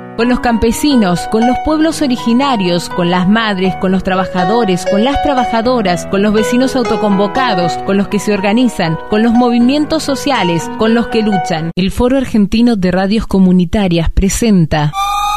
con los campesinos, con los pueblos originarios, con las madres, con los trabajadores, con las trabajadoras, con los vecinos autoconvocados, con los que se organizan, con los movimientos sociales, con los que luchan. El Foro Argentino de Radios Comunitarias presenta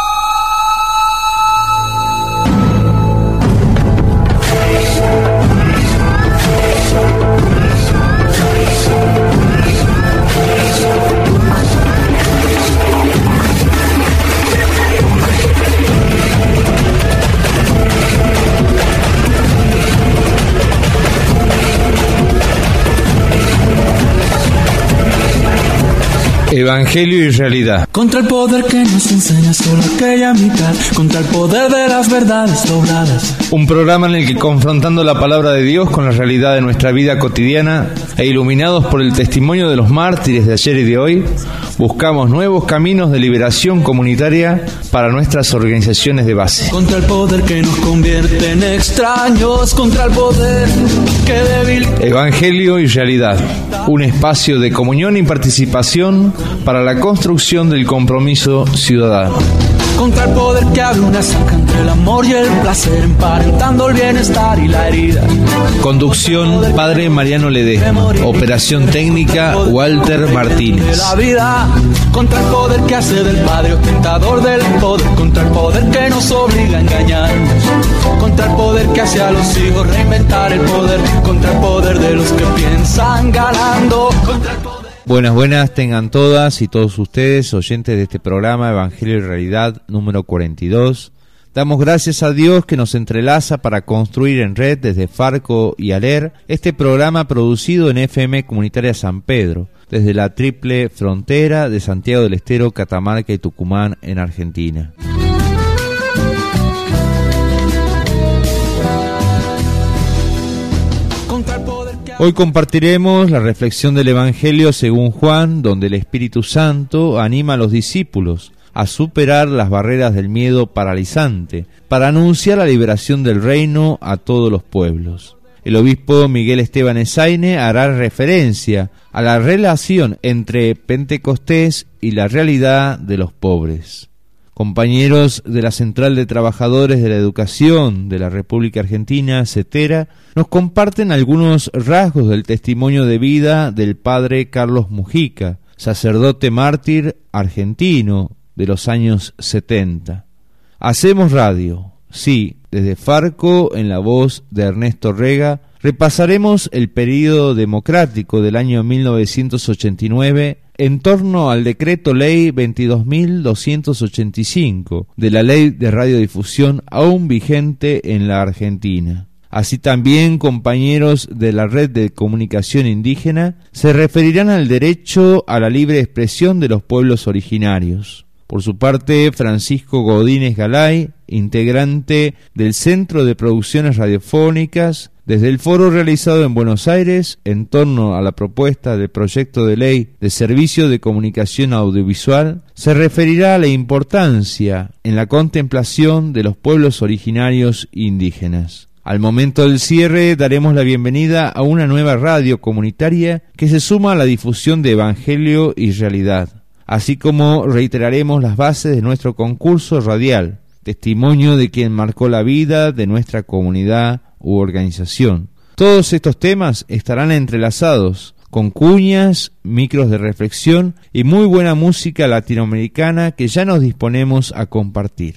Evangelio y realidad. Contra el poder que nos enseña solo aquella mitad, contra el poder de las verdades dobladas. Un programa en el que, confrontando la palabra de Dios con la realidad de nuestra vida cotidiana e iluminados por el testimonio de los mártires de ayer y de hoy, buscamos nuevos caminos de liberación comunitaria para nuestras organizaciones de base. Contra el poder que nos convierte en extraños, contra el poder que debilita. Evangelio y realidad, un espacio de comunión y participación para la construcción del compromiso ciudadano. Contra el poder que abre una zanja entre el amor y el placer, emparentando el bienestar y la herida. Conducción, Padre Mariano Ledesma. Operación técnica, Walter Martínez. La vida, contra el poder que hace del padre ostentador del poder, contra el poder que nos obliga a engañarnos, contra el poder que hace a los hijos reinventar el poder, contra el poder de los que piensan ganando, contra el poder. Buenas tengan todas y todos ustedes, oyentes de este programa Evangelio y Realidad número 42. Damos gracias a Dios que nos entrelaza para construir en red desde Farco y Aler este programa producido en FM Comunitaria San Pedro, desde la triple frontera de Santiago del Estero, Catamarca y Tucumán en Argentina. Hoy compartiremos la reflexión del Evangelio según Juan, donde el Espíritu Santo anima a los discípulos a superar las barreras del miedo paralizante para anunciar la liberación del reino a todos los pueblos. El obispo Miguel Esteban Esaine hará referencia a la relación entre Pentecostés y la realidad de los pobres. Compañeros de la Central de Trabajadores de la Educación de la República Argentina, CETERA, nos comparten algunos rasgos del testimonio de vida del padre Carlos Mujica, sacerdote mártir argentino de los años 70. Hacemos radio, sí, desde Farco, en la voz de Ernesto Rega, repasaremos el período democrático del año 1989 en torno al decreto ley 22.285 de la ley de radiodifusión aún vigente en la Argentina. Así también compañeros de la red de comunicación indígena se referirán al derecho a la libre expresión de los pueblos originarios. Por su parte, Francisco Godínez Galay, integrante del Centro de Producciones Radiofónicas, desde el foro realizado en Buenos Aires en torno a la propuesta del proyecto de ley de servicio de comunicación audiovisual, se referirá a la importancia en la contemplación de los pueblos originarios indígenas. Al momento del cierre daremos la bienvenida a una nueva radio comunitaria que se suma a la difusión de Evangelio y Realidad, así como reiteraremos las bases de nuestro concurso radial, testimonio de quien marcó la vida de nuestra comunidad u organización. Todos estos temas estarán entrelazados con cuñas, micros de reflexión y muy buena música latinoamericana que ya nos disponemos a compartir.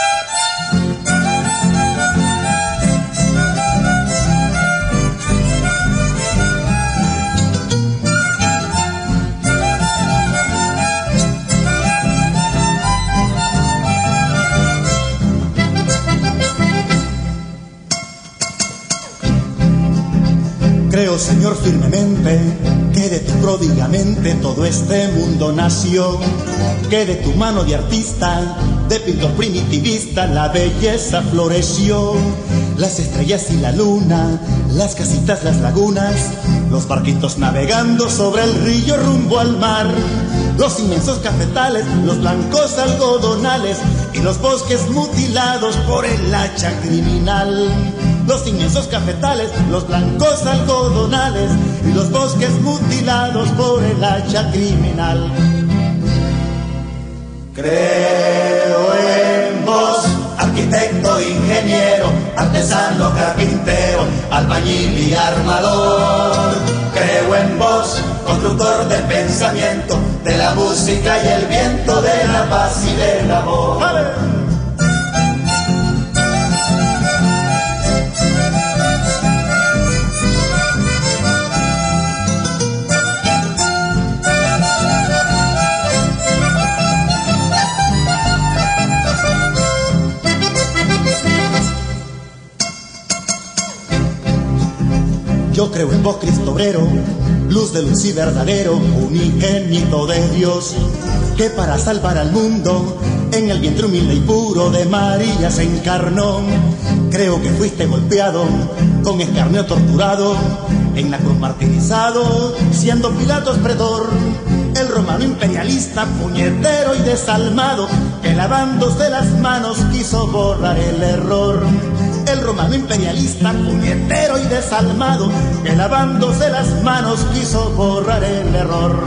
Creo, Señor, firmemente que de tu pródigamente todo este mundo nació, que de tu mano de artista, de pintor primitivista, la belleza floreció. Las estrellas y la luna, las casitas, las lagunas, los barquitos navegando sobre el río rumbo al mar, los inmensos cafetales, los blancos algodonales y los bosques mutilados por el hacha criminal. Los inmensos cafetales, los blancos algodonales y los bosques mutilados por el hacha criminal. Creo arquitecto, ingeniero, artesano, carpintero, albañil y armador. Creo en vos, constructor del pensamiento, de la música y el viento, de la paz y del amor. ¡Ale! Yo creo en vos, Cristo obrero, luz de luz y verdadero, unigénito de Dios, que para salvar al mundo, en el vientre humilde y puro de María se encarnó. Creo que fuiste golpeado, con escarnio torturado, en la cruz martirizado, siendo Pilatos pretor, el romano imperialista, puñetero y desalmado, que lavándose las manos quiso borrar el error. El romano imperialista, puñetero y desalmado, que lavándose las manos quiso borrar el error.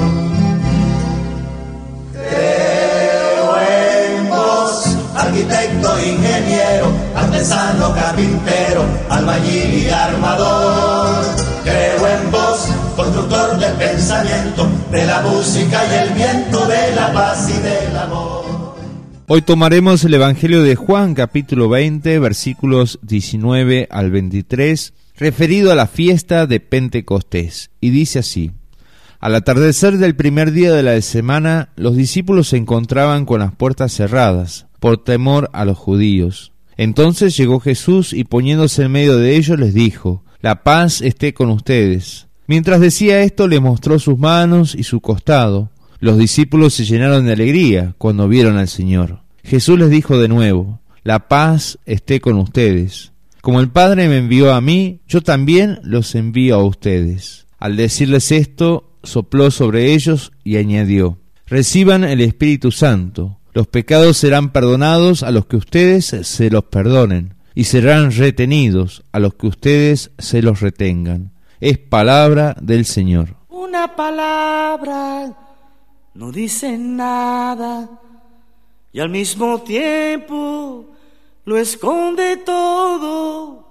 Creo en vos, arquitecto, ingeniero, artesano, carpintero, albañil y armador. Creo en vos, constructor del pensamiento, de la música y el viento, de la paz y del amor. Hoy tomaremos el Evangelio de Juan, capítulo 20, versículos 19 al 23, referido a la fiesta de Pentecostés, y dice así: Al atardecer del primer día de la semana, los discípulos se encontraban con las puertas cerradas, por temor a los judíos. Entonces llegó Jesús y poniéndose en medio de ellos les dijo: La paz esté con ustedes. Mientras decía esto, les mostró sus manos y su costado. Los discípulos se llenaron de alegría cuando vieron al Señor. Jesús les dijo de nuevo: La paz esté con ustedes. Como el Padre me envió a mí, yo también los envío a ustedes. Al decirles esto, sopló sobre ellos y añadió: Reciban el Espíritu Santo. Los pecados serán perdonados a los que ustedes se los perdonen, y serán retenidos a los que ustedes se los retengan. Es palabra del Señor. Una palabra no dice nada y al mismo tiempo lo esconde todo,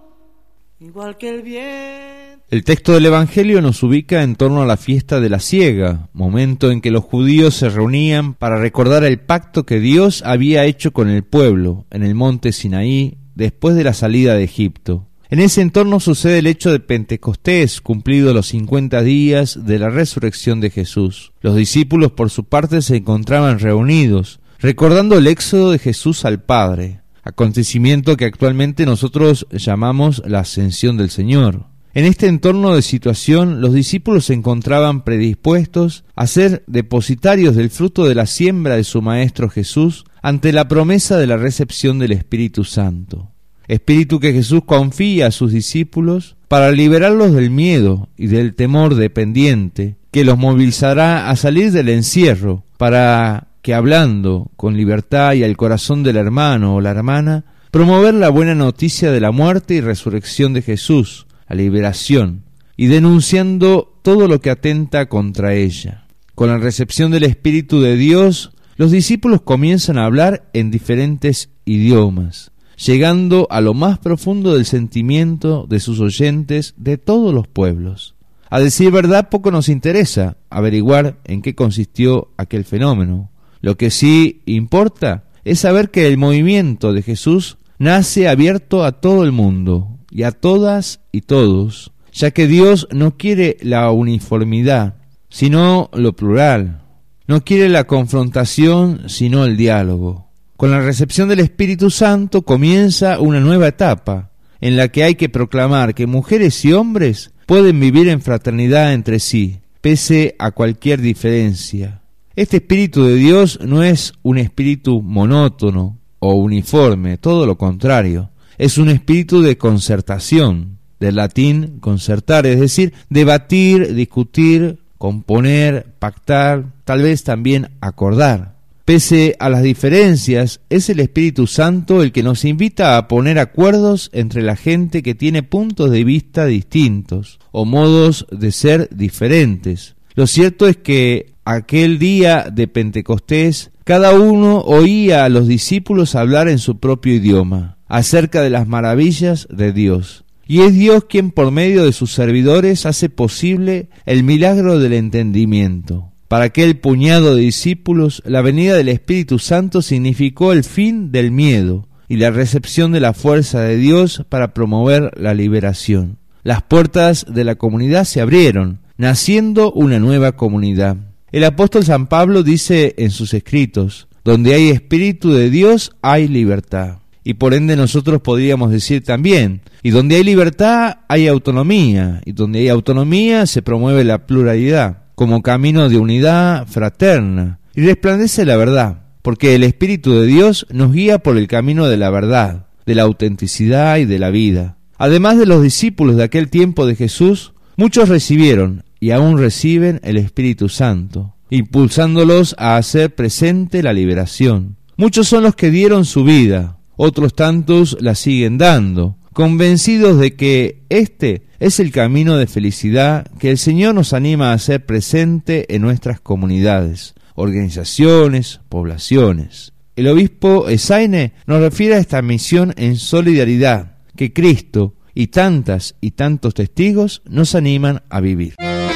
igual que el viento. El texto del Evangelio nos ubica en torno a la fiesta de la siega, momento en que los judíos se reunían para recordar el pacto que Dios había hecho con el pueblo en el monte Sinaí después de la salida de Egipto. En ese entorno sucede el hecho de Pentecostés, cumplidos los 50 días de la resurrección de Jesús. Los discípulos, por su parte, se encontraban reunidos, recordando el éxodo de Jesús al Padre, acontecimiento que actualmente nosotros llamamos la ascensión del Señor. En este entorno de situación, los discípulos se encontraban predispuestos a ser depositarios del fruto de la siembra de su Maestro Jesús ante la promesa de la recepción del Espíritu Santo. Espíritu que Jesús confía a sus discípulos para liberarlos del miedo y del temor dependiente que los movilizará a salir del encierro para que, hablando con libertad y al corazón del hermano o la hermana, promover la buena noticia de la muerte y resurrección de Jesús, la liberación, y denunciando todo lo que atenta contra ella. Con la recepción del Espíritu de Dios, los discípulos comienzan a hablar en diferentes idiomas, llegando a lo más profundo del sentimiento de sus oyentes de todos los pueblos. A decir verdad, poco nos interesa averiguar en qué consistió aquel fenómeno. Lo que sí importa es saber que el movimiento de Jesús nace abierto a todo el mundo y a todas y todos, ya que Dios no quiere la uniformidad, sino lo plural. No quiere la confrontación, sino el diálogo. Con la recepción del Espíritu Santo comienza una nueva etapa, en la que hay que proclamar que mujeres y hombres pueden vivir en fraternidad entre sí, pese a cualquier diferencia. Este Espíritu de Dios no es un espíritu monótono o uniforme, todo lo contrario. Es un espíritu de concertación, del latín concertar, es decir, debatir, discutir, componer, pactar, tal vez también acordar. Pese a las diferencias, es el Espíritu Santo el que nos invita a poner acuerdos entre la gente que tiene puntos de vista distintos o modos de ser diferentes. Lo cierto es que aquel día de Pentecostés, cada uno oía a los discípulos hablar en su propio idioma. acerca de las maravillas de Dios. Y es Dios quien por medio de sus servidores hace posible el milagro del entendimiento. Para aquel puñado de discípulos, la venida del Espíritu Santo significó el fin del miedo y la recepción de la fuerza de Dios para promover la liberación. Las puertas de la comunidad se abrieron, naciendo una nueva comunidad. El apóstol San Pablo dice en sus escritos: donde hay Espíritu de Dios hay libertad. Y por ende nosotros podríamos decir también, y donde hay libertad hay autonomía, y donde hay autonomía se promueve la pluralidad, como camino de unidad fraterna, y resplandece la verdad, porque el Espíritu de Dios nos guía por el camino de la verdad, de la autenticidad y de la vida. Además de los discípulos de aquel tiempo de Jesús, muchos recibieron y aún reciben el Espíritu Santo, impulsándolos a hacer presente la liberación. Muchos son los que dieron su vida, otros tantos la siguen dando, convencidos de que este es el camino de felicidad que el Señor nos anima a hacer presente en nuestras comunidades, organizaciones, poblaciones. El obispo Esaine nos refiere a esta misión en solidaridad que Cristo y tantos testigos nos animan a vivir.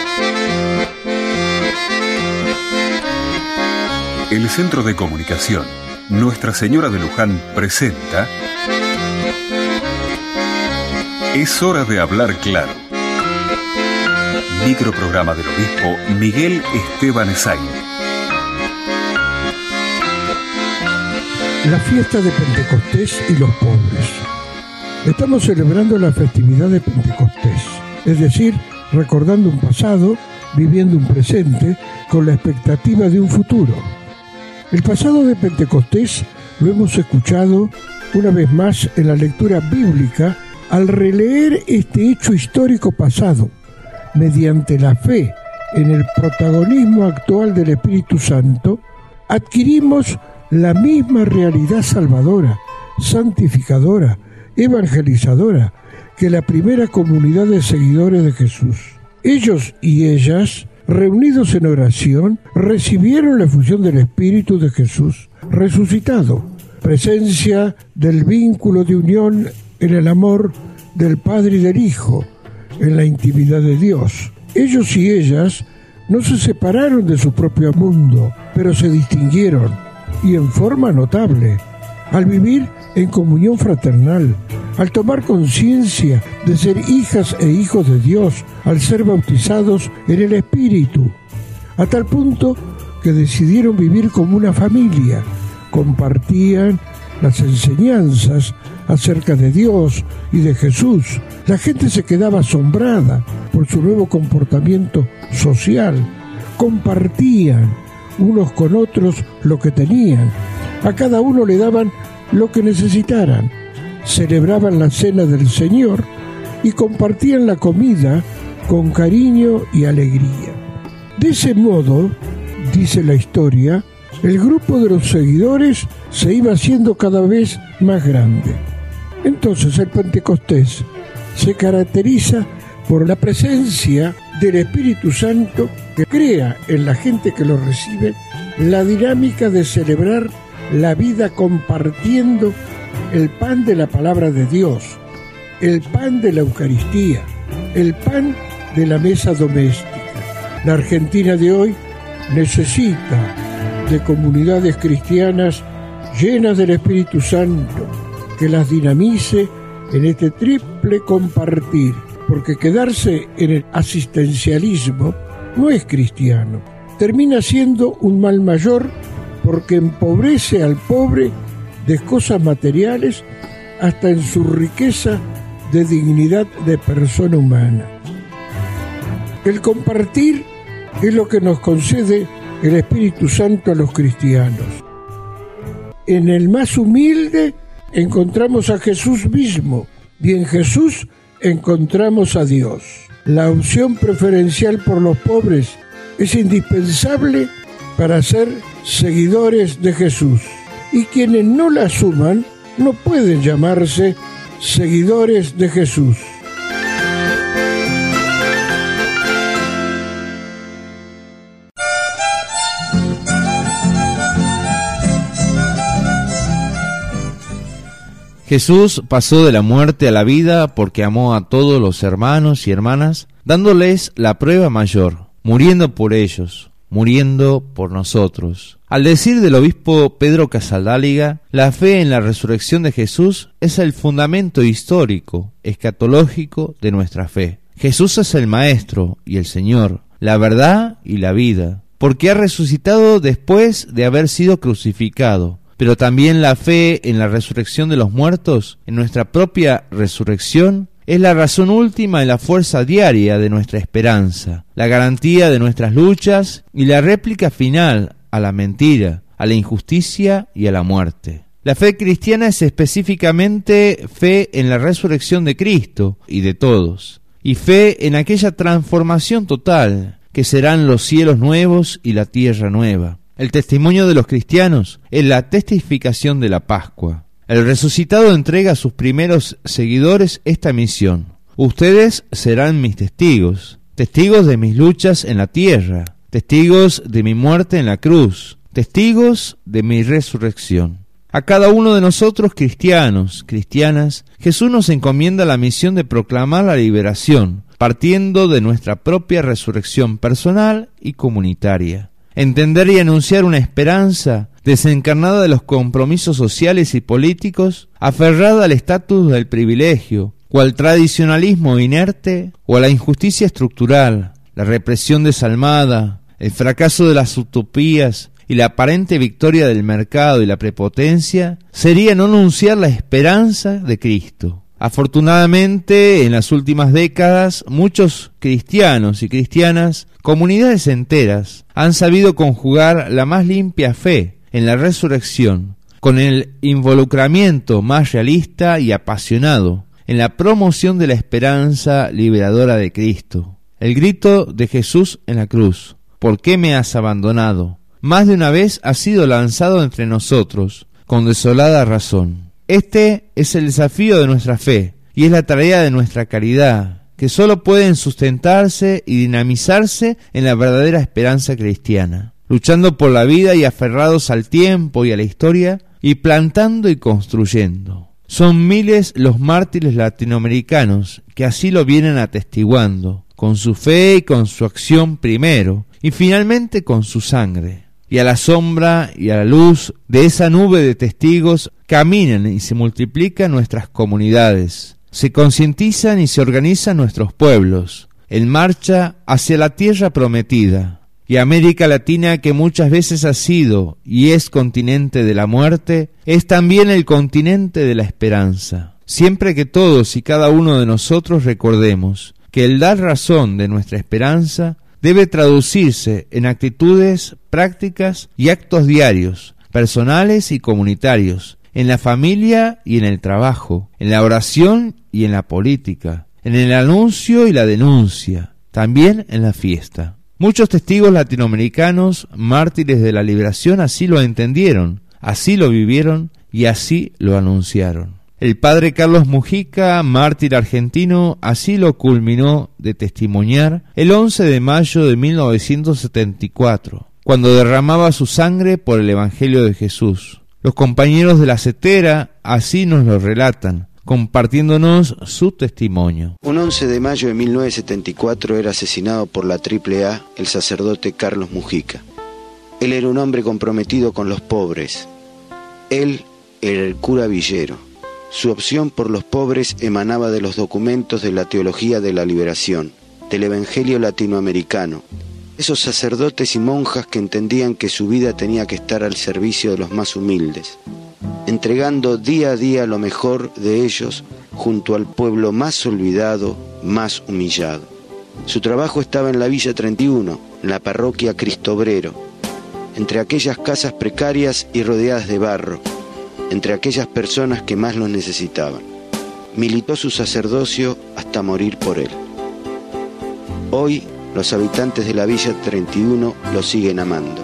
El Centro de Comunicación Nuestra Señora de Luján presenta Es hora de hablar claro. Microprograma del obispo Miguel Esteban Esaine. La fiesta de Pentecostés y los pobres. Estamos celebrando la festividad de Pentecostés, es decir, recordando un pasado, viviendo un presente, con la expectativa de un futuro. El pasado de Pentecostés lo hemos escuchado una vez más en la lectura bíblica al releer este hecho histórico pasado, mediante la fe en el protagonismo actual del Espíritu Santo, adquirimos la misma realidad salvadora, santificadora, evangelizadora que la primera comunidad de seguidores de Jesús. Ellos y ellas, reunidos en oración, recibieron la efusión del Espíritu de Jesús resucitado, presencia del vínculo de unión en el amor del Padre y del Hijo, en la intimidad de Dios. Ellos y ellas no se separaron de su propio mundo, pero se distinguieron, y en forma notable, al vivir en comunión fraternal, al tomar conciencia de ser hijas e hijos de Dios, al ser bautizados en el Espíritu, a tal punto que decidieron vivir como una familia, compartían las enseñanzas acerca de Dios y de Jesús. La gente se quedaba asombrada por su nuevo comportamiento social, compartían unos con otros lo que tenían, a cada uno le daban lo que necesitaran, celebraban la cena del Señor y compartían la comida con cariño y alegría. De ese modo, dice la historia, el grupo de los seguidores se iba haciendo cada vez más grande. Entonces el Pentecostés se caracteriza por la presencia del Espíritu Santo que crea en la gente que lo recibe la dinámica de celebrar la vida compartiendo el pan de la palabra de Dios, el pan de la Eucaristía, el pan de la mesa doméstica. La Argentina de hoy necesita de comunidades cristianas llenas del Espíritu Santo, que las dinamice en este triple compartir, porque quedarse en el asistencialismo no es cristiano. Termina siendo un mal mayor porque empobrece al pobre de cosas materiales hasta en su riqueza de dignidad de persona humana. El compartir es lo que nos concede el Espíritu Santo a los cristianos. En el más humilde encontramos a Jesús mismo y en Jesús encontramos a Dios. La opción preferencial por los pobres es indispensable para ser seguidores de Jesús, y quienes no la asuman no pueden llamarse seguidores de Jesús. Jesús pasó de la muerte a la vida porque amó a todos los hermanos y hermanas, dándoles la prueba mayor, muriendo por ellos, muriendo por nosotros. Al decir del obispo Pedro Casaldáliga, la fe en la resurrección de Jesús es el fundamento histórico, escatológico de nuestra fe. Jesús es el Maestro y el Señor, la verdad y la vida, porque ha resucitado después de haber sido crucificado. Pero también la fe en la resurrección de los muertos, en nuestra propia resurrección, es la razón última y la fuerza diaria de nuestra esperanza, la garantía de nuestras luchas y la réplica final a la mentira, a la injusticia y a la muerte. La fe cristiana es específicamente fe en la resurrección de Cristo y de todos, y fe en aquella transformación total que serán los cielos nuevos y la tierra nueva. El testimonio de los cristianos es la testificación de la Pascua. El resucitado entrega a sus primeros seguidores esta misión. Ustedes serán mis testigos, testigos de mis luchas en la tierra, testigos de mi muerte en la cruz, testigos de mi resurrección. A cada uno de nosotros, cristianos, cristianas, Jesús nos encomienda la misión de proclamar la liberación, partiendo de nuestra propia resurrección personal y comunitaria. Entender y anunciar una esperanza desencarnada de los compromisos sociales y políticos, aferrada al estatus del privilegio, o al tradicionalismo inerte, o a la injusticia estructural, la represión desalmada, el fracaso de las utopías y la aparente victoria del mercado y la prepotencia, sería no anunciar la esperanza de Cristo. Afortunadamente, en las últimas décadas, muchos cristianos y cristianas, comunidades enteras, han sabido conjugar la más limpia fe en la resurrección con el involucramiento más realista y apasionado en la promoción de la esperanza liberadora de Cristo. El grito de Jesús en la cruz, ¿por qué me has abandonado?, más de una vez ha sido lanzado entre nosotros, con desolada razón. Este es el desafío de nuestra fe y es la tarea de nuestra caridad, que solo pueden sustentarse y dinamizarse en la verdadera esperanza cristiana, luchando por la vida y aferrados al tiempo y a la historia, y plantando y construyendo. Son miles los mártires latinoamericanos que así lo vienen atestiguando, con su fe y con su acción primero, y finalmente con su sangre. Y a la sombra y a la luz de esa nube de testigos caminan y se multiplican nuestras comunidades, se concientizan y se organizan nuestros pueblos, en marcha hacia la tierra prometida. Y América Latina, que muchas veces ha sido y es continente de la muerte, es también el continente de la esperanza. Siempre que todos y cada uno de nosotros recordemos que el dar razón de nuestra esperanza debe traducirse en actitudes, prácticas y actos diarios, personales y comunitarios, en la familia y en el trabajo, en la oración y en la política, en el anuncio y la denuncia, también en la fiesta. Muchos testigos latinoamericanos, mártires de la liberación, así lo entendieron, así lo vivieron y así lo anunciaron. El padre Carlos Mujica, mártir argentino, así lo culminó de testimoniar el 11 de mayo de 1974, cuando derramaba su sangre por el Evangelio de Jesús. Los compañeros de la Cetera así nos lo relatan, compartiéndonos su testimonio. Un 11 de mayo de 1974 era asesinado por la AAA el sacerdote Carlos Mujica. Él era un hombre comprometido con los pobres. Él era el cura Villero. Su opción por los pobres emanaba de los documentos de la teología de la liberación, del evangelio latinoamericano. Esos sacerdotes y monjas que entendían que su vida tenía que estar al servicio de los más humildes, entregando día a día lo mejor de ellos junto al pueblo más olvidado, más humillado. Su trabajo estaba en la Villa 31, en la parroquia Cristo Obrero, entre aquellas casas precarias y rodeadas de barro, entre aquellas personas que más lo necesitaban. Militó su sacerdocio hasta morir por él. Hoy, los habitantes de la Villa 31 lo siguen amando.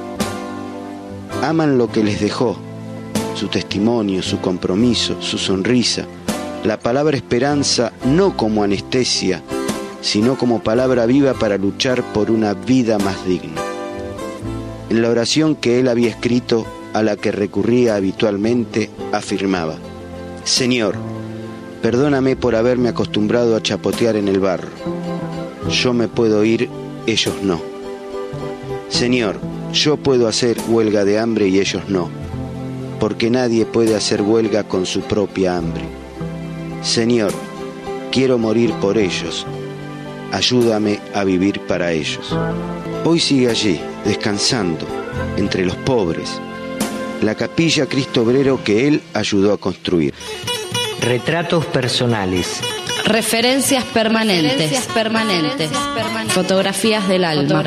Aman lo que les dejó, su testimonio, su compromiso, su sonrisa, la palabra esperanza no como anestesia, sino como palabra viva para luchar por una vida más digna. En la oración que él había escrito, a la que recurría habitualmente, afirmaba: Señor, perdóname por haberme acostumbrado a chapotear en el barro. Yo me puedo ir, ellos no. Señor, yo puedo hacer huelga de hambre y ellos no, porque nadie puede hacer huelga con su propia hambre. Señor, quiero morir por ellos. Ayúdame a vivir para ellos. Hoy sigue allí, descansando, entre los pobres, la capilla Cristo Obrero que él ayudó a construir. Retratos personales. Referencias permanentes. Fotografías del alma.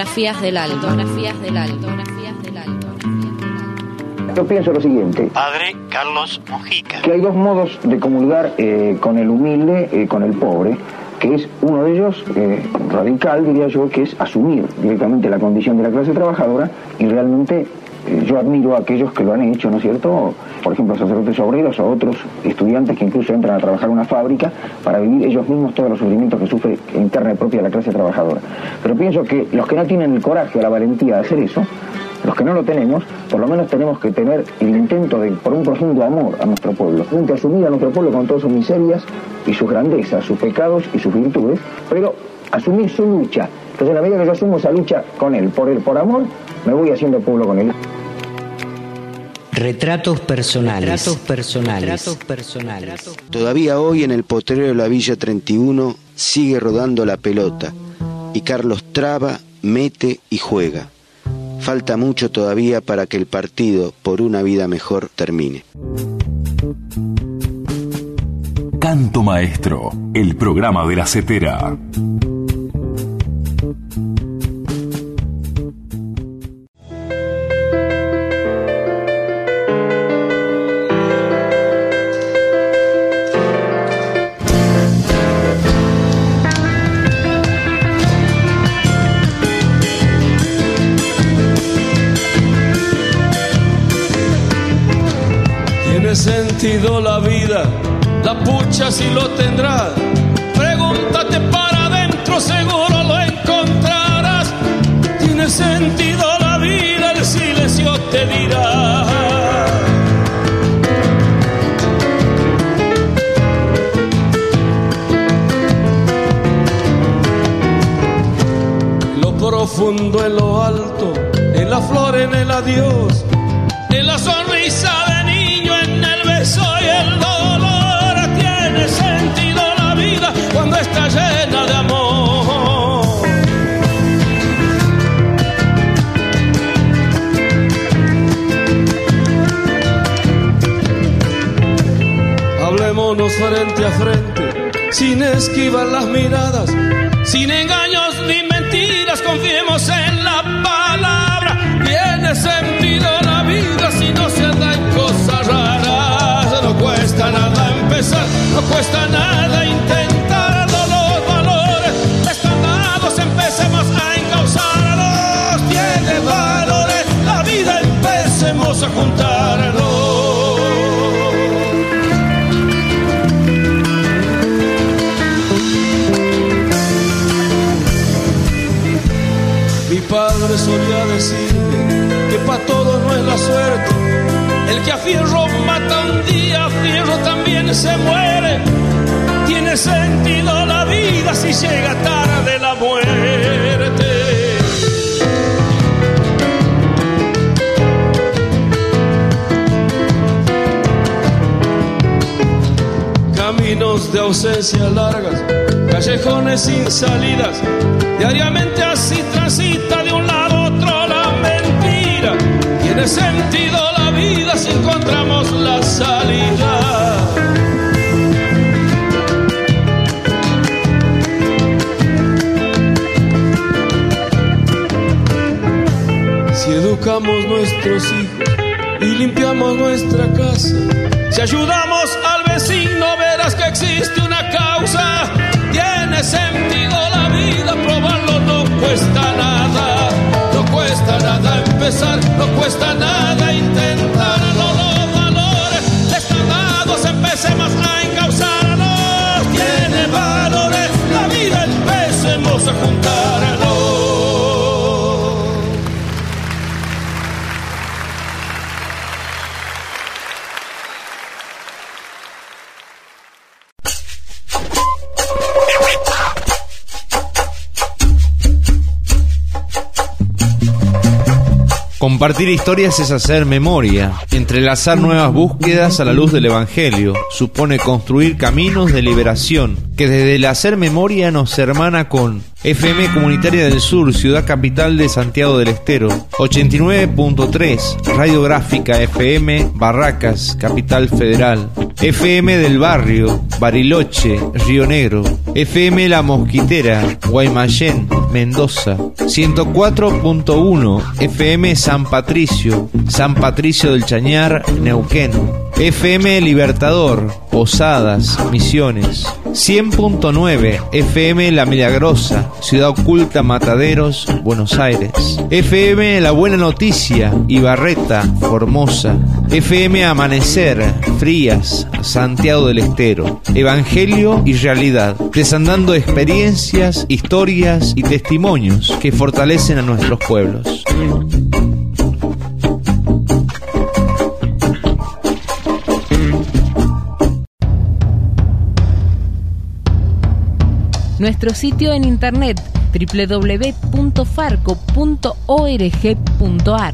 Yo pienso lo siguiente. Padre Carlos Mujica. Que hay dos modos de comulgar con el humilde, con el pobre, que es uno de ellos, radical, diría yo, que es asumir directamente la condición de la clase trabajadora y realmente yo admiro a aquellos que lo han hecho, ¿no es cierto? Por ejemplo, sacerdotes obreros o otros estudiantes que incluso entran a trabajar en una fábrica para vivir ellos mismos todos los sufrimientos que sufre interna y propia la clase trabajadora. Pero pienso que los que no tienen el coraje o la valentía de hacer eso, los que no lo tenemos, por lo menos tenemos que tener el intento de, por un profundo amor a nuestro pueblo, de asumir a nuestro pueblo con todas sus miserias y sus grandezas, sus pecados y sus virtudes, pero asumir su lucha. Entonces, en la medida que yo asumo esa lucha con él, por amor, me voy haciendo pueblo con él. Retratos personales. Todavía hoy en el potrero de la Villa 31 sigue rodando la pelota y Carlos traba, mete y juega. Falta mucho todavía para que el partido por una vida mejor termine. Canto Maestro, el programa de la Cepera. Sentido la vida, la pucha si lo tendrás. Pregúntate para adentro, seguro lo encontrarás. Tiene sentido la vida, el silencio te dirá. En lo profundo, en lo alto, en la flor, en el adiós, en la sonrisa de niño, en el beso y el dolor. Tiene sentido la vida cuando está llena de amor. Hablémonos frente a frente, sin esquivar las miradas, sin engaños ni mentiras, confiemos en la palabra. Tiene sentido la vida si no se anda en cosas raras. No cuesta nada empezar, no cuesta nada intentarlo. Los valores están dados, empecemos a encauzarlos. Tiene valores la vida, empecemos a juntarlos. Mi padre solía decirme que pa' todos no es la suerte. El que a fierro mata un día, a fierro también se muere. Tiene sentido la vida si llega tarde la muerte. Caminos de ausencia largas, callejones sin salidas, diariamente así transita de un lado a otro la mentira. Tiene sentido la vida si encontramos la salida. Si educamos nuestros hijos y limpiamos nuestra casa, si ayudamos al vecino, verás que existe una causa. Tiene sentido la vida, probarlo no cuesta nada. No cuesta nada empezar, no cuesta nada intentarlo. Los valores están dados, empecemos a encauzarlos. Tiene valores la vida, empecemos a juntarlos. Compartir historias es hacer memoria. Entrelazar nuevas búsquedas a la luz del Evangelio supone construir caminos de liberación que desde el hacer memoria nos hermana con FM Comunitaria del Sur, ciudad capital de Santiago del Estero, 89.3, Radiográfica FM Barracas, capital federal, FM del Barrio, Bariloche, Río Negro, FM La Mosquitera, Guaymallén, Mendoza, 104.1, FM San Patricio del Chañar, Neuquén, FM Libertador, Posadas, Misiones, 100.9, FM La Milagrosa, Ciudad Oculta, Mataderos, Buenos Aires, FM La Buena Noticia, Ibarreta, Formosa, FM Amanecer, Frías, Santiago del Estero, Evangelio y Realidad, desandando experiencias, historias y testimonios que fortalecen a nuestros pueblos. Nuestro sitio en internet www.farco.org.ar.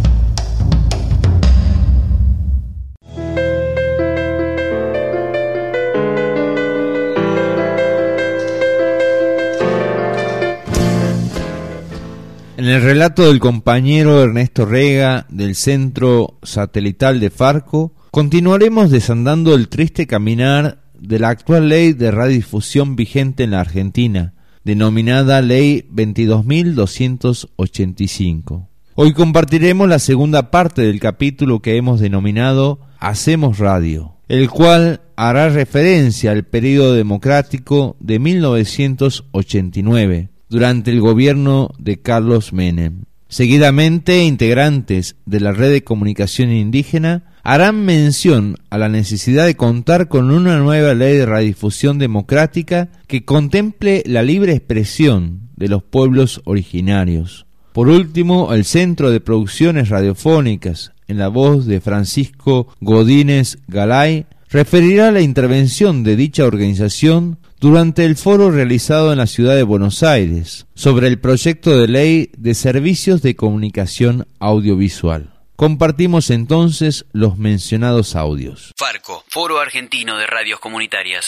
En el relato del compañero Ernesto Rega del Centro Satelital de Farco, continuaremos desandando el triste caminar de la actual ley de radiodifusión vigente en la Argentina, denominada Ley 22.285. Hoy compartiremos la segunda parte del capítulo que hemos denominado Hacemos Radio, el cual hará referencia al periodo democrático de 1989, durante el gobierno de Carlos Menem. Seguidamente, integrantes de la red de comunicación indígena harán mención a la necesidad de contar con una nueva ley de radiodifusión democrática que contemple la libre expresión de los pueblos originarios. Por último, el Centro de Producciones Radiofónicas, en la voz de Francisco Godínez Galay, referirá la intervención de dicha organización durante el foro realizado en la ciudad de Buenos Aires sobre el proyecto de ley de servicios de comunicación audiovisual. Compartimos entonces los mencionados audios. Farco, Foro Argentino de Radios Comunitarias.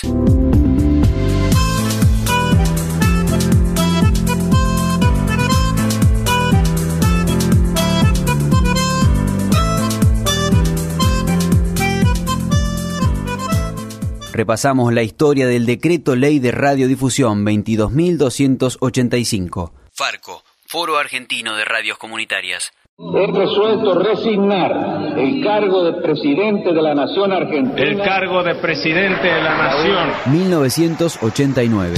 Repasamos la historia del Decreto Ley de Radiodifusión 22.285. Farco, Foro Argentino de Radios Comunitarias. He resuelto resignar el cargo de presidente de la Nación Argentina. El cargo de presidente de la Nación. 1989.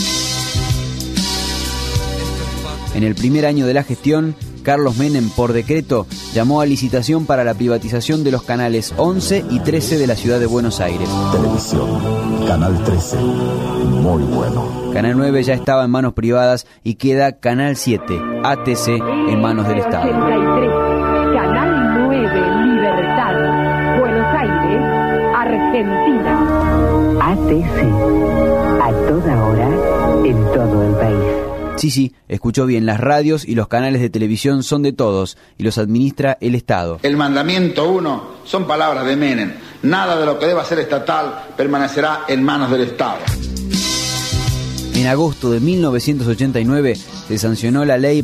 En el primer año de la gestión, Carlos Menem, por decreto, llamó a licitación para la privatización de los canales 11 y 13 de la ciudad de Buenos Aires. Televisión, Canal 13, muy bueno. Canal 9 ya estaba en manos privadas y queda Canal 7, ATC, en manos del Estado. 83, Canal 9, Libertad, Buenos Aires, Argentina. ATC, a toda hora, en todo el país. Sí, escuchó bien, las radios y los canales de televisión son de todos y los administra el Estado. El mandamiento 1 son palabras de Menem. Nada de lo que deba ser estatal permanecerá en manos del Estado. En agosto de 1989 se sancionó la Ley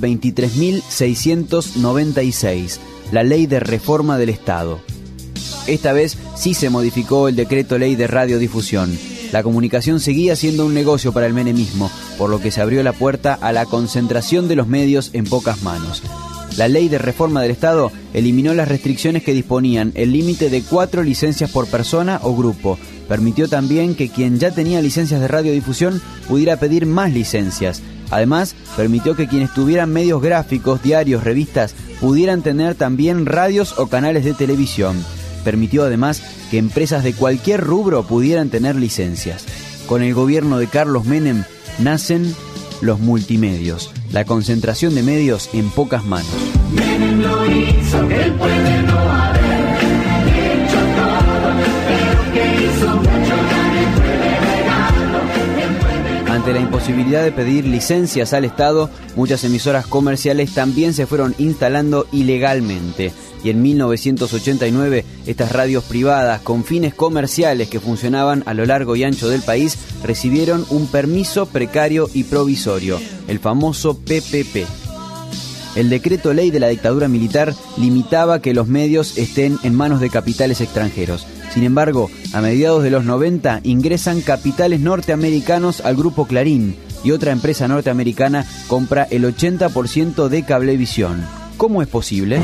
23.696, la Ley de Reforma del Estado. Esta vez sí se modificó el Decreto Ley de Radiodifusión. La comunicación seguía siendo un negocio para el menemismo, por lo que se abrió la puerta a la concentración de los medios en pocas manos. La Ley de Reforma del Estado eliminó las restricciones que disponían el límite de 4 licencias por persona o grupo. Permitió también que quien ya tenía licencias de radiodifusión pudiera pedir más licencias. Además, permitió que quienes tuvieran medios gráficos, diarios, revistas, pudieran tener también radios o canales de televisión. Permitió además que empresas de cualquier rubro pudieran tener licencias. Con el gobierno de Carlos Menem nacen los multimedios, la concentración de medios en pocas manos. Menem lo hizo, él puede no haber hecho todo, pero que hizo mucho nadie puede negarlo. Ante la imposibilidad de pedir licencias al Estado, muchas emisoras comerciales también se fueron instalando ilegalmente. Y en 1989, estas radios privadas con fines comerciales que funcionaban a lo largo y ancho del país recibieron un permiso precario y provisorio, el famoso PPP. El decreto ley de la dictadura militar limitaba que los medios estén en manos de capitales extranjeros. Sin embargo, a mediados de los 90 ingresan capitales norteamericanos al grupo Clarín y otra empresa norteamericana compra el 80% de Cablevisión. ¿Cómo es posible?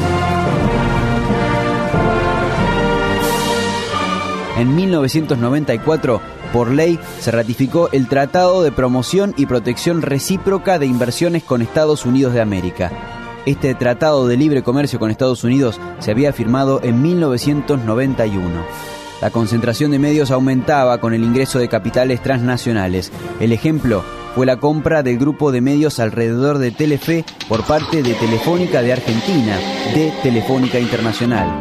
En 1994, por ley, se ratificó el Tratado de Promoción y Protección Recíproca de Inversiones con Estados Unidos de América. Este Tratado de Libre Comercio con Estados Unidos se había firmado en 1991. La concentración de medios aumentaba con el ingreso de capitales transnacionales. El ejemplo fue la compra del grupo de medios alrededor de Telefe por parte de Telefónica de Argentina, de Telefónica Internacional.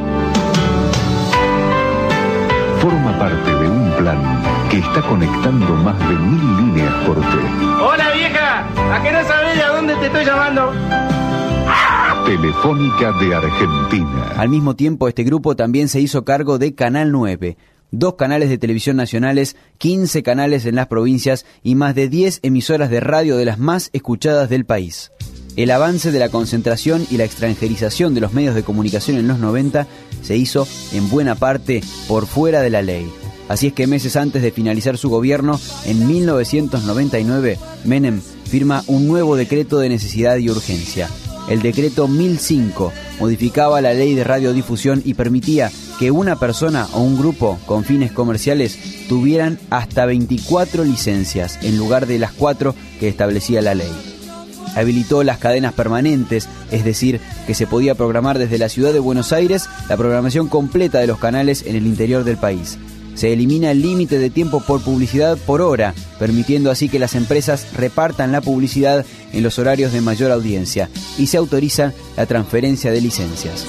Forma parte de un plan que está conectando más de 1000 líneas por T. ¡Hola, vieja! ¿A qué no sabés a dónde te estoy llamando? Telefónica de Argentina. Al mismo tiempo, este grupo también se hizo cargo de Canal 9, 2 canales de televisión nacionales, 15 canales en las provincias y más de 10 emisoras de radio de las más escuchadas del país. El avance de la concentración y la extranjerización de los medios de comunicación en los 90 se hizo en buena parte por fuera de la ley. Así es que meses antes de finalizar su gobierno, en 1999, Menem firma un nuevo decreto de necesidad y urgencia. El decreto 1005 modificaba la ley de radiodifusión y permitía que una persona o un grupo con fines comerciales tuvieran hasta 24 licencias en lugar de las 4 que establecía la ley. Habilitó las cadenas permanentes, es decir, que se podía programar desde la ciudad de Buenos Aires la programación completa de los canales en el interior del país. Se elimina el límite de tiempo por publicidad por hora, permitiendo así que las empresas repartan la publicidad en los horarios de mayor audiencia, y se autoriza la transferencia de licencias.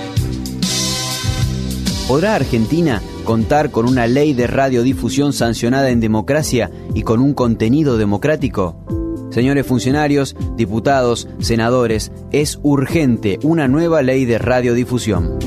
¿Podrá Argentina contar con una ley de radiodifusión sancionada en democracia y con un contenido democrático? Señores funcionarios, diputados, senadores, es urgente una nueva ley de radiodifusión.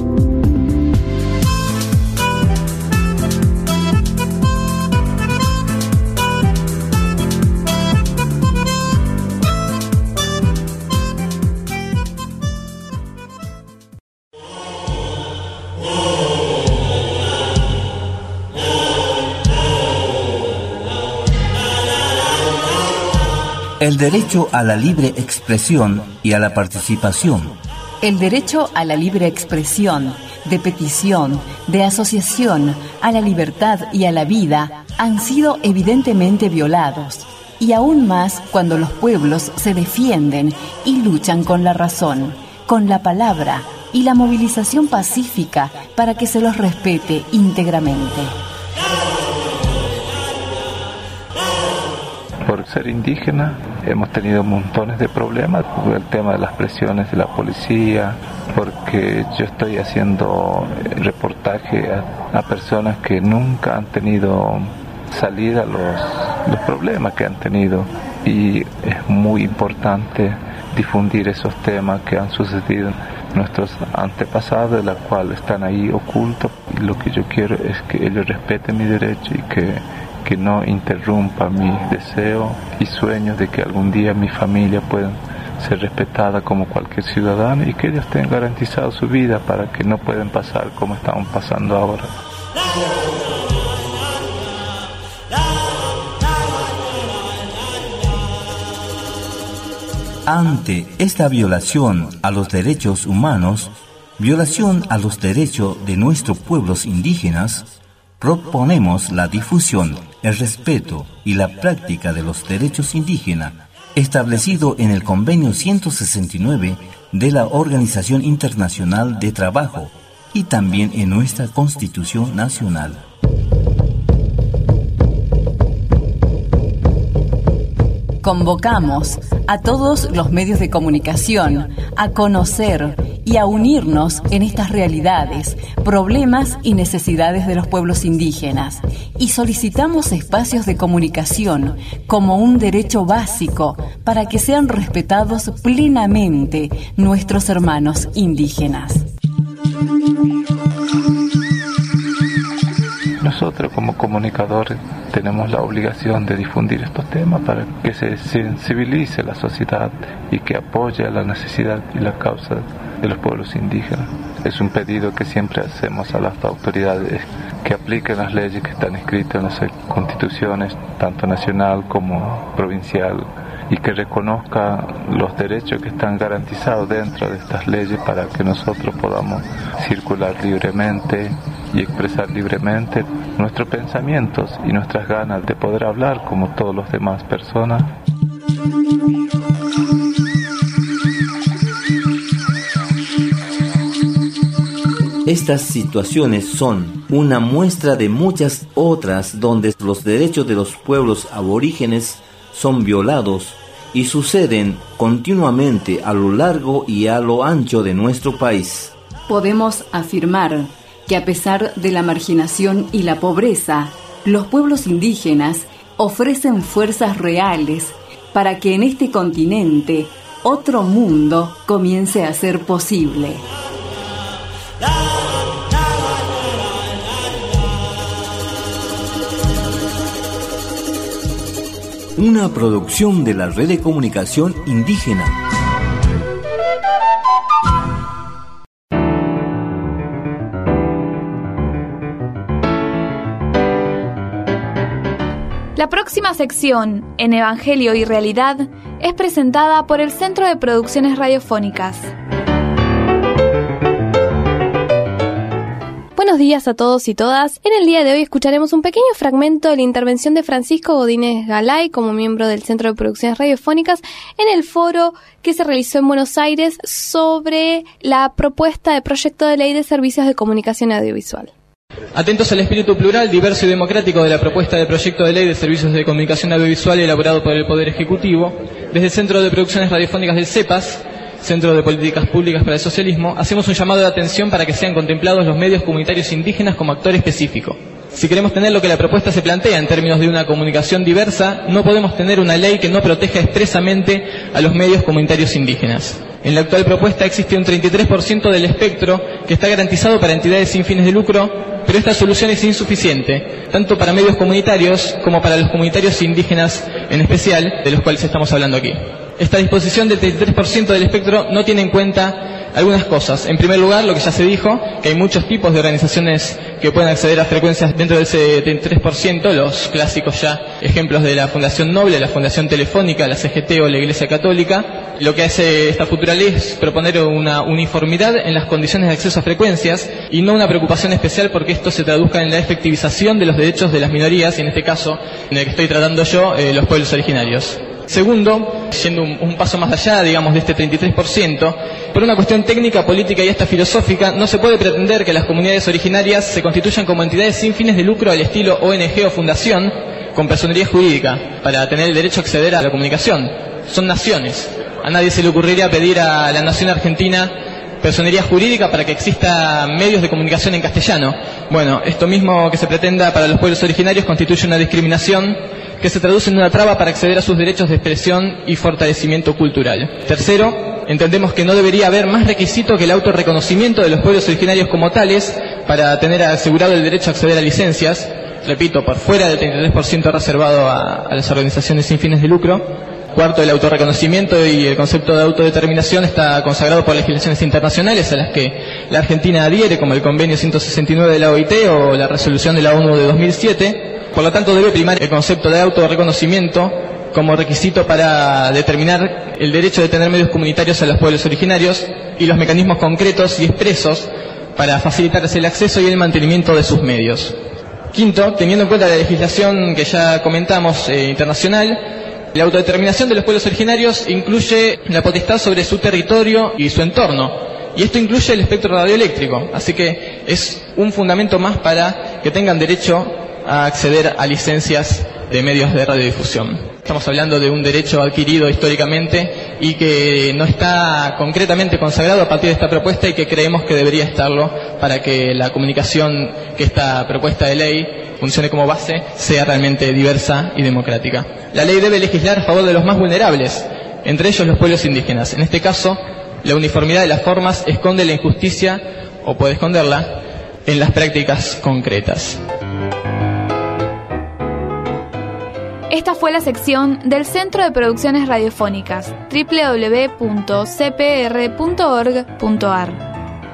El derecho a la libre expresión y a la participación. El derecho a la libre expresión, de petición, de asociación, a la libertad y a la vida han sido evidentemente violados. Y aún más cuando los pueblos se defienden y luchan con la razón, con la palabra y la movilización pacífica para que se los respete íntegramente. Por ser indígena hemos tenido montones de problemas por el tema de las presiones de la policía, porque yo estoy haciendo reportaje a personas que nunca han tenido salida a los problemas que han tenido, y es muy importante difundir esos temas que han sucedido en nuestros antepasados, de los cuales están ahí ocultos. Y lo que yo quiero es que ellos respeten mi derecho y que no interrumpa mi deseo y sueños de que algún día mi familia pueda ser respetada como cualquier ciudadano, y que ellos tengan garantizado su vida para que no puedan pasar como estamos pasando ahora. Ante esta violación a los derechos humanos, violación a los derechos de nuestros pueblos indígenas, proponemos la difusión, el respeto y la práctica de los derechos indígenas establecido en el Convenio 169 de la Organización Internacional de Trabajo y también en nuestra Constitución Nacional. Convocamos a todos los medios de comunicación a conocer y a unirnos en estas realidades, problemas y necesidades de los pueblos indígenas. Y solicitamos espacios de comunicación como un derecho básico para que sean respetados plenamente nuestros hermanos indígenas. Nosotros como comunicadores tenemos la obligación de difundir estos temas para que se sensibilice la sociedad y que apoye a la necesidad y la causa de los pueblos indígenas. Es un pedido que siempre hacemos a las autoridades que apliquen las leyes que están escritas en las constituciones, tanto nacional como provincial, y que reconozca los derechos que están garantizados dentro de estas leyes para que nosotros podamos circular libremente y expresar libremente nuestros pensamientos y nuestras ganas de poder hablar como todos los demás personas. Estas situaciones son una muestra de muchas otras donde los derechos de los pueblos aborígenes son violados y suceden continuamente a lo largo y a lo ancho de nuestro país. Podemos afirmar que a pesar de la marginación y la pobreza, los pueblos indígenas ofrecen fuerzas reales para que en este continente otro mundo comience a ser posible. Una producción de la Red de Comunicación Indígena. La próxima sección, en Evangelio y Realidad, es presentada por el Centro de Producciones Radiofónicas. Buenos días a todos y todas. En el día de hoy escucharemos un pequeño fragmento de la intervención de Francisco Godínez Galay como miembro del Centro de Producciones Radiofónicas en el foro que se realizó en Buenos Aires sobre la propuesta de proyecto de ley de servicios de comunicación audiovisual. Atentos al espíritu plural, diverso y democrático de la propuesta de proyecto de ley de servicios de comunicación audiovisual elaborado por el Poder Ejecutivo, desde el Centro de Producciones Radiofónicas del CEPAS, Centro de Políticas Públicas para el Socialismo, hacemos un llamado de atención para que sean contemplados los medios comunitarios indígenas como actor específico. Si queremos tener lo que la propuesta se plantea en términos de una comunicación diversa, no podemos tener una ley que no proteja expresamente a los medios comunitarios indígenas. En la actual propuesta existe un 33% del espectro que está garantizado para entidades sin fines de lucro, pero esta solución es insuficiente, tanto para medios comunitarios como para los comunitarios indígenas en especial, de los cuales estamos hablando aquí. Esta disposición del 33% del espectro no tiene en cuenta algunas cosas. En primer lugar, lo que ya se dijo, que hay muchos tipos de organizaciones que pueden acceder a frecuencias dentro del 73%, los clásicos ya ejemplos de la Fundación Noble, la Fundación Telefónica, la CGT o la Iglesia Católica. Lo que hace esta futura ley es proponer una uniformidad en las condiciones de acceso a frecuencias y no una preocupación especial porque esto se traduzca en la efectivización de los derechos de las minorías, y en este caso, en el que estoy tratando yo, los pueblos originarios. Segundo, yendo un paso más allá, digamos, de este 33%, por una cuestión técnica, política y hasta filosófica, no se puede pretender que las comunidades originarias se constituyan como entidades sin fines de lucro al estilo ONG o fundación, con personería jurídica, para tener el derecho a acceder a la comunicación. Son naciones. A nadie se le ocurriría pedir a la nación argentina personería jurídica para que exista medios de comunicación en castellano. Bueno, esto mismo que se pretenda para los pueblos originarios constituye una discriminación que se traduce en una traba para acceder a sus derechos de expresión y fortalecimiento cultural. Tercero, entendemos que no debería haber más requisito que el autorreconocimiento de los pueblos originarios como tales para tener asegurado el derecho a acceder a licencias, repito, por fuera del 33% reservado a las organizaciones sin fines de lucro. Cuarto, el autorreconocimiento y el concepto de autodeterminación está consagrado por legislaciones internacionales a las que la Argentina adhiere, como el Convenio 169 de la OIT o la Resolución de la ONU de 2007. Por lo tanto, debe primar el concepto de autorreconocimiento como requisito para determinar el derecho de tener medios comunitarios a los pueblos originarios y los mecanismos concretos y expresos para facilitarles el acceso y el mantenimiento de sus medios. Quinto, teniendo en cuenta la legislación que ya comentamos internacional, la autodeterminación de los pueblos originarios incluye la potestad sobre su territorio y su entorno, y esto incluye el espectro radioeléctrico, así que es un fundamento más para que tengan derecho a acceder a licencias de medios de radiodifusión. Estamos hablando de un derecho adquirido históricamente y que no está concretamente consagrado a partir de esta propuesta y que creemos que debería estarlo para que la comunicación que esta propuesta de ley funcione como base sea realmente diversa y democrática. La ley debe legislar a favor de los más vulnerables, entre ellos los pueblos indígenas. En este caso, la uniformidad de las formas esconde la injusticia, o puede esconderla, en las prácticas concretas. Esta fue la sección del Centro de Producciones Radiofónicas, www.cpr.org.ar.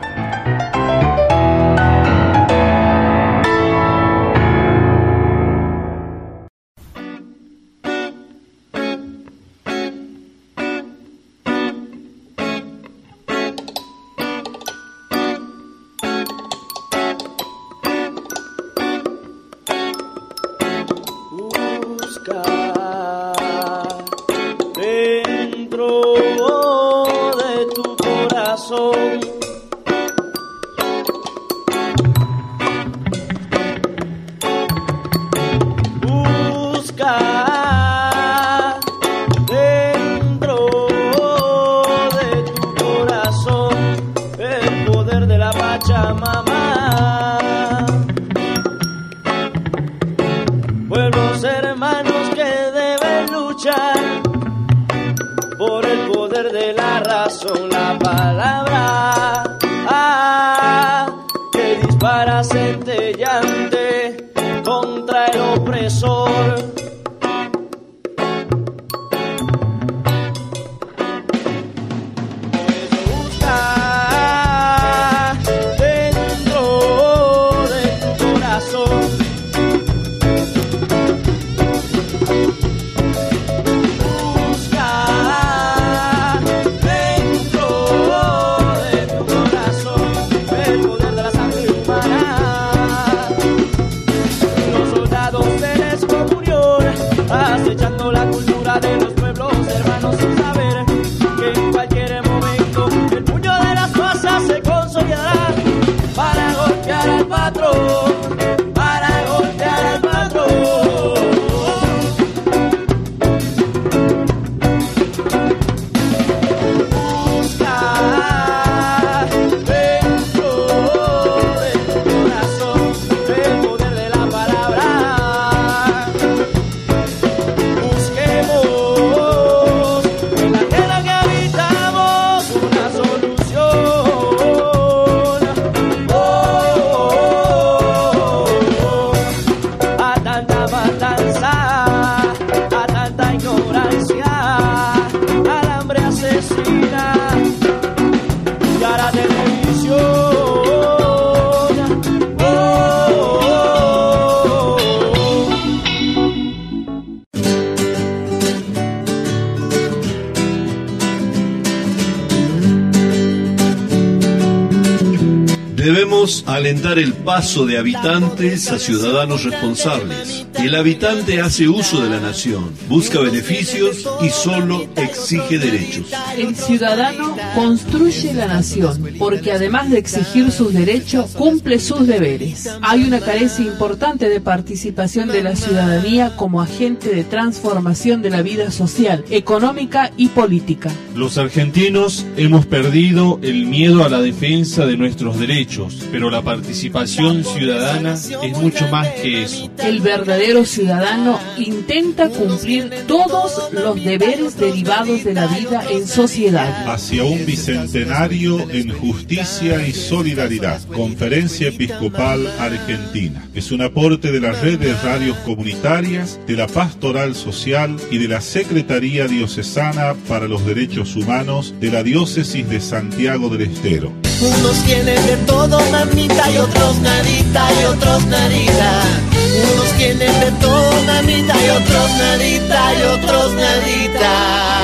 Debemos alentar el paso de habitantes a ciudadanos responsables. El habitante hace uso de la nación, busca beneficios y solo exige derechos. El ciudadano construye la nación, porque además de exigir sus derechos, cumple sus deberes. Hay una carencia importante de participación de la ciudadanía como agente de transformación de la vida social, económica y política. Los argentinos hemos perdido el miedo a la defensa de nuestros derechos, pero la participación ciudadana es mucho más que eso. El verdadero ciudadano intenta cumplir todos los deberes derivados de la vida en sociedad. Hacia un bicentenario en justicia y solidaridad. Conferencia Episcopal Argentina. Es un aporte de la red de radios comunitarias, de la Pastoral Social y de la Secretaría Diocesana para los Derechos Humanos de la Diócesis de Santiago del Estero. Unos tienen de todo, mamita, y otros nadita, y otros nadita. Unos tienen de todo, mamita, y otros nadita, y otros nadita.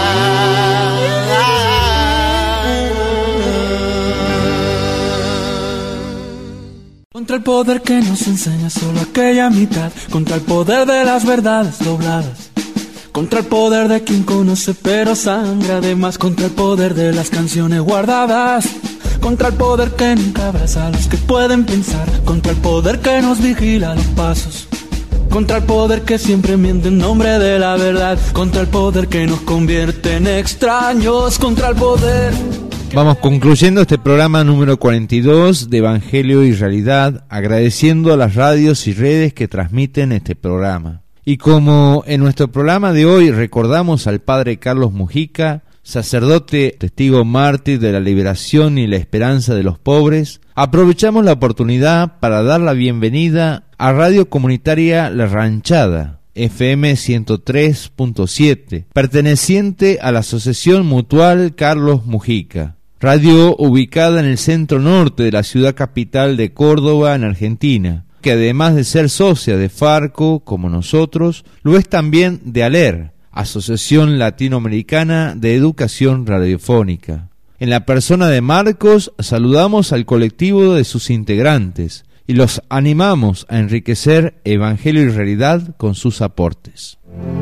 Contra el poder que nos enseña solo aquella mitad, contra el poder de las verdades dobladas, contra el poder de quien conoce pero sangra además, contra el poder de las canciones guardadas, contra el poder que nunca abraza a los que pueden pensar, contra el poder que nos vigila los pasos, contra el poder que siempre miente en nombre de la verdad, contra el poder que nos convierte en extraños, contra el poder. Vamos concluyendo este programa número 42 de Evangelio y Realidad, agradeciendo a las radios y redes que transmiten este programa. Y como en nuestro programa de hoy recordamos al padre Carlos Mujica, sacerdote, testigo mártir de la liberación y la esperanza de los pobres, aprovechamos la oportunidad para dar la bienvenida a Radio Comunitaria La Ranchada, FM 103.7, perteneciente a la Asociación Mutual Carlos Mujica. Radio ubicada en el centro norte de la ciudad capital de Córdoba, en Argentina, que además de ser socia de Farco, como nosotros, lo es también de ALER, Asociación Latinoamericana de Educación Radiofónica. En la persona de Marcos, saludamos al colectivo de sus integrantes y los animamos a enriquecer Evangelio y Realidad con sus aportes.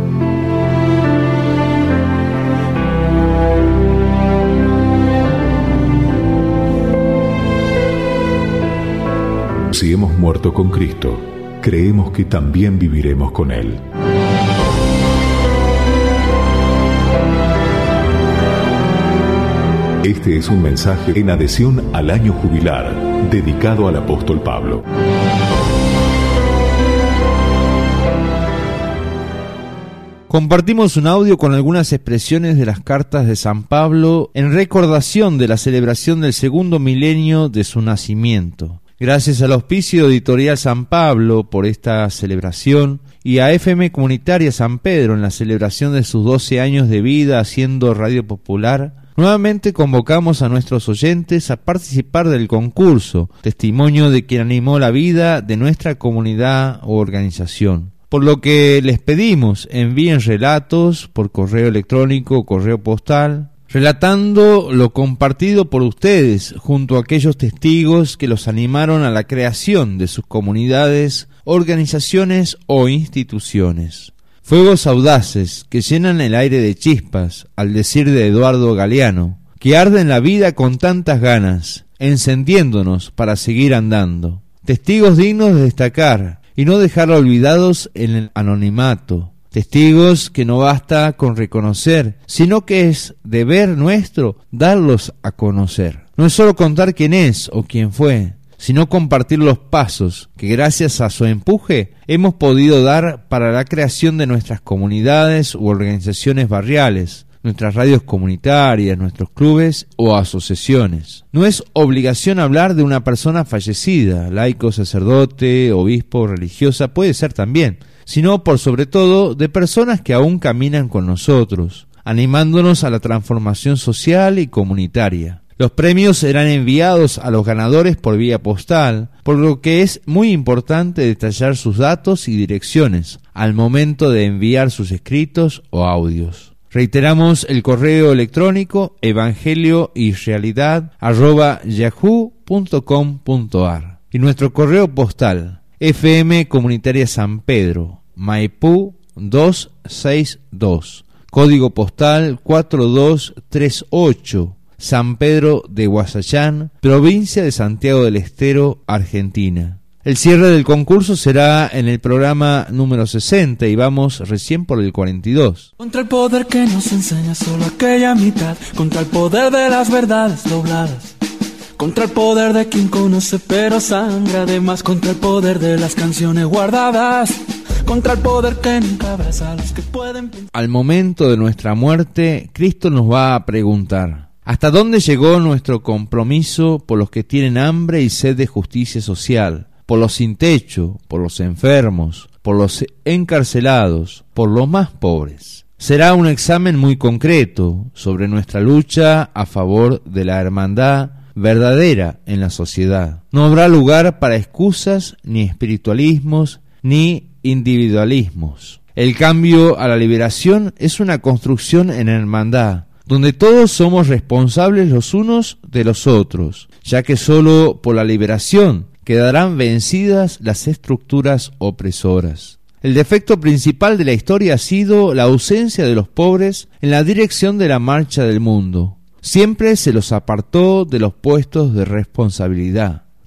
Si hemos muerto con Cristo, creemos que también viviremos con Él. Este es un mensaje en adhesión al año jubilar, dedicado al apóstol Pablo. Compartimos un audio con algunas expresiones de las cartas de San Pablo en recordación de la celebración del segundo milenio de su nacimiento. Gracias al auspicio Editorial San Pablo por esta celebración y a FM Comunitaria San Pedro en la celebración de sus 12 años de vida haciendo radio popular, nuevamente convocamos a nuestros oyentes a participar del concurso, testimonio de quien animó la vida de nuestra comunidad o organización. Por lo que les pedimos envíen relatos por correo electrónico o correo postal, relatando lo compartido por ustedes junto a aquellos testigos que los animaron a la creación de sus comunidades, organizaciones o instituciones. Fuegos audaces que llenan el aire de chispas, al decir de Eduardo Galeano, que arden la vida con tantas ganas, encendiéndonos para seguir andando. Testigos dignos de destacar y no dejar olvidados en el anonimato. Testigos que no basta con reconocer, sino que es deber nuestro darlos a conocer. No es solo contar quién es o quién fue, sino compartir los pasos que gracias a su empuje hemos podido dar para la creación de nuestras comunidades u organizaciones barriales, nuestras radios comunitarias, nuestros clubes o asociaciones. No es obligación hablar de una persona fallecida, laico, sacerdote, obispo, religiosa, puede ser también, sino por sobre todo de personas que aún caminan con nosotros, animándonos a la transformación social y comunitaria. Los premios serán enviados a los ganadores por vía postal, por lo que es muy importante detallar sus datos y direcciones al momento de enviar sus escritos o audios. Reiteramos el correo electrónico evangelioyrealidad@yahoo.com.ar y nuestro correo postal FM Comunitaria San Pedro, Maipú 262, código postal 4238, San Pedro de Guasayán, provincia de Santiago del Estero, Argentina. El cierre del concurso será en el programa número 60 y vamos recién por el 42. Contra el poder que nos enseña solo aquella mitad, contra el poder de las verdades dobladas, contra el poder de quien conoce pero sangra además, contra el poder de las canciones guardadas, contra el poder que nunca abraza a los que pueden. Al momento de nuestra muerte, Cristo nos va a preguntar: ¿hasta dónde llegó nuestro compromiso por los que tienen hambre y sed de justicia social, por los sin techo, por los enfermos, por los encarcelados, por los más pobres? Será un examen muy concreto sobre nuestra lucha a favor de la hermandad verdadera en la sociedad. No habrá lugar para excusas, ni espiritualismos, ni individualismos. El cambio a la liberación es una construcción en hermandad, donde todos somos responsables los unos de los otros, ya que solo por la liberación quedarán vencidas las estructuras opresoras. El defecto principal de la historia ha sido la ausencia de los pobres en la dirección de la marcha del mundo. Siempre se los apartó de los puestos de responsabilidad.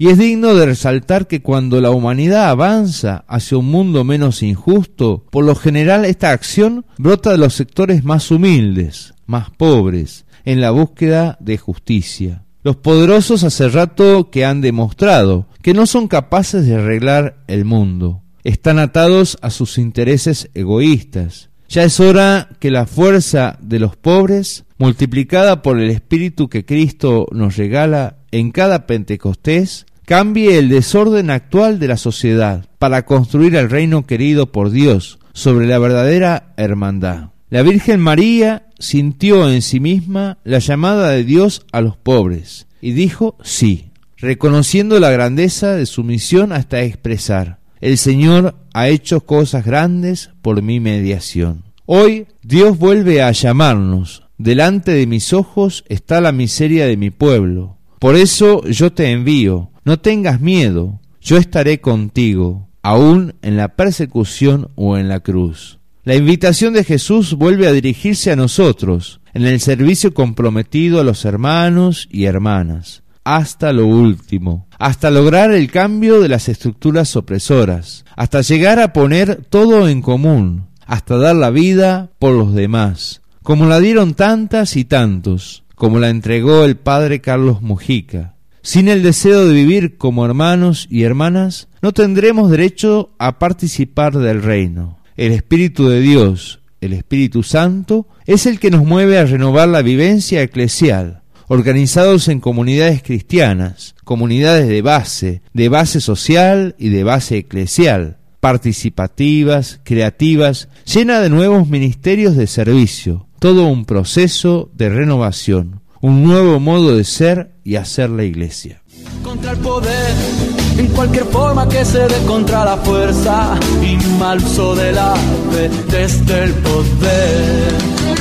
Y es digno de resaltar que cuando la humanidad avanza hacia un mundo menos injusto, por lo general esta acción brota de los sectores más humildes, más pobres, en la búsqueda de justicia. Los poderosos hace rato que han demostrado que no son capaces de arreglar el mundo. Están atados a sus intereses egoístas. Ya es hora que la fuerza de los pobres, multiplicada por el espíritu que Cristo nos regala en cada Pentecostés, cambie el desorden actual de la sociedad para construir el reino querido por Dios sobre la verdadera hermandad. La Virgen María sintió en sí misma la llamada de Dios a los pobres y dijo sí, reconociendo la grandeza de su misión hasta expresar: el Señor ha hecho cosas grandes por mi mediación. Hoy Dios vuelve a llamarnos. Delante de mis ojos está la miseria de mi pueblo. Por eso yo te envío. No tengas miedo, yo estaré contigo, aún en la persecución o en la cruz. La invitación de Jesús vuelve a dirigirse a nosotros, en el servicio comprometido a los hermanos y hermanas, hasta lo último, hasta lograr el cambio de las estructuras opresoras, hasta llegar a poner todo en común, hasta dar la vida por los demás, como la dieron tantas y tantos, como la entregó el padre Carlos Mujica. Sin el deseo de vivir como hermanos y hermanas, no tendremos derecho a participar del reino. El Espíritu de Dios, el Espíritu Santo, es el que nos mueve a renovar la vivencia eclesial, organizados en comunidades cristianas, comunidades de base social y de base eclesial, participativas, creativas, llenas de nuevos ministerios de servicio, todo un proceso de renovación, un nuevo modo de ser y hacer la iglesia. Contra el poder, en cualquier forma que se dé, contra la fuerza y mal uso de la fe desde el poder.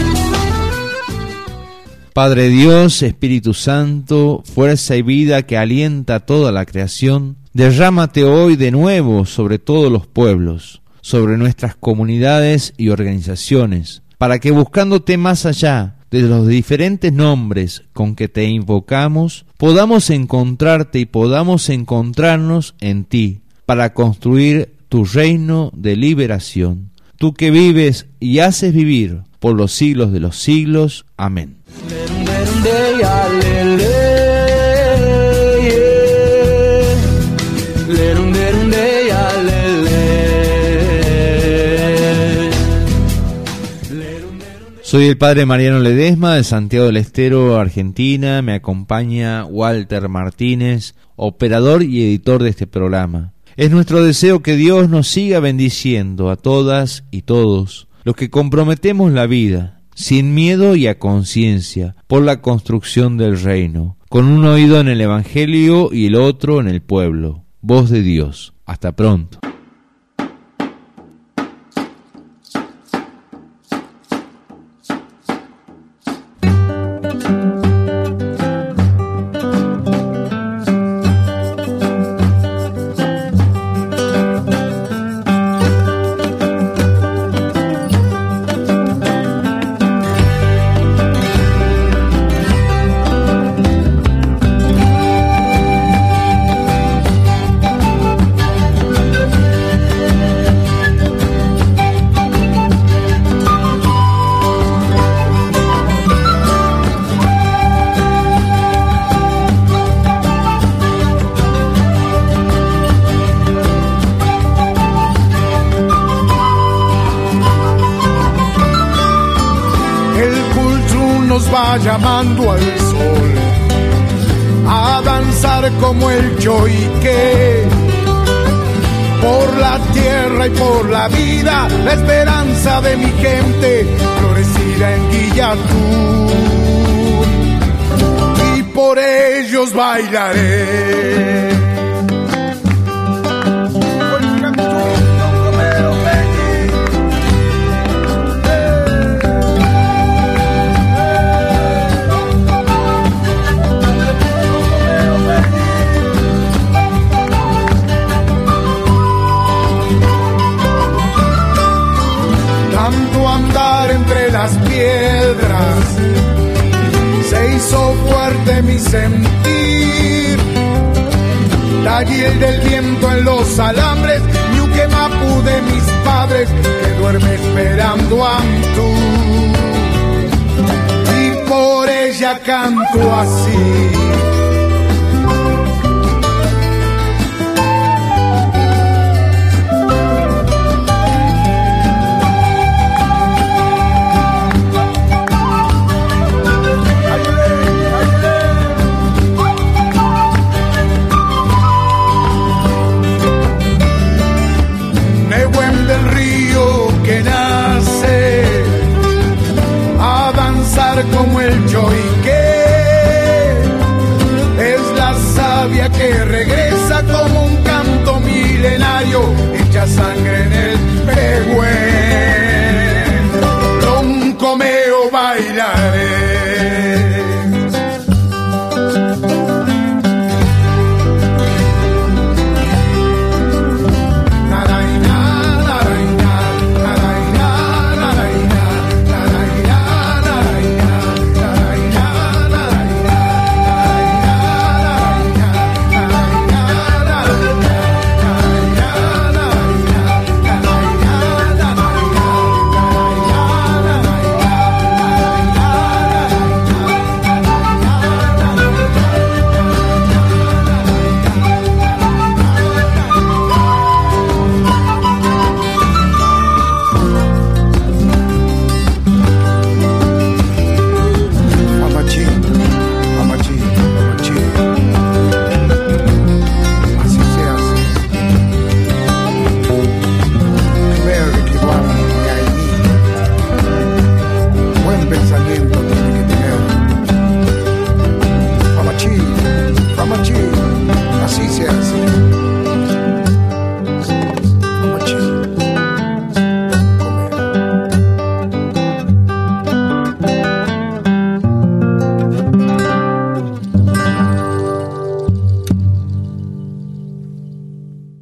Padre Dios, Espíritu Santo, fuerza y vida que alienta toda la creación, derrámate hoy de nuevo sobre todos los pueblos, sobre nuestras comunidades y organizaciones, para que buscándote más allá de los diferentes nombres con que te invocamos, podamos encontrarte y podamos encontrarnos en ti, para construir tu reino de liberación, tú que vives y haces vivir por los siglos de los siglos. Amén. Soy el padre Mariano Ledesma de Santiago del Estero, Argentina. Me acompaña Walter Martínez, operador y editor de este programa. Es nuestro deseo que Dios nos siga bendiciendo a todas y todos los que comprometemos la vida, sin miedo y a conciencia, por la construcción del reino, con un oído en el Evangelio y el otro en el pueblo. Voz de Dios. Hasta pronto. Va llamando al sol a danzar como el choique por la tierra y por la vida, la esperanza de mi gente florecida en Guillatún, y por ellos bailaré. Entre las piedras se hizo fuerte mi sentir, Tallil del viento en los alambres, Ñuque Mapu de mis padres, que duerme esperando a Antú. Y por ella canto así.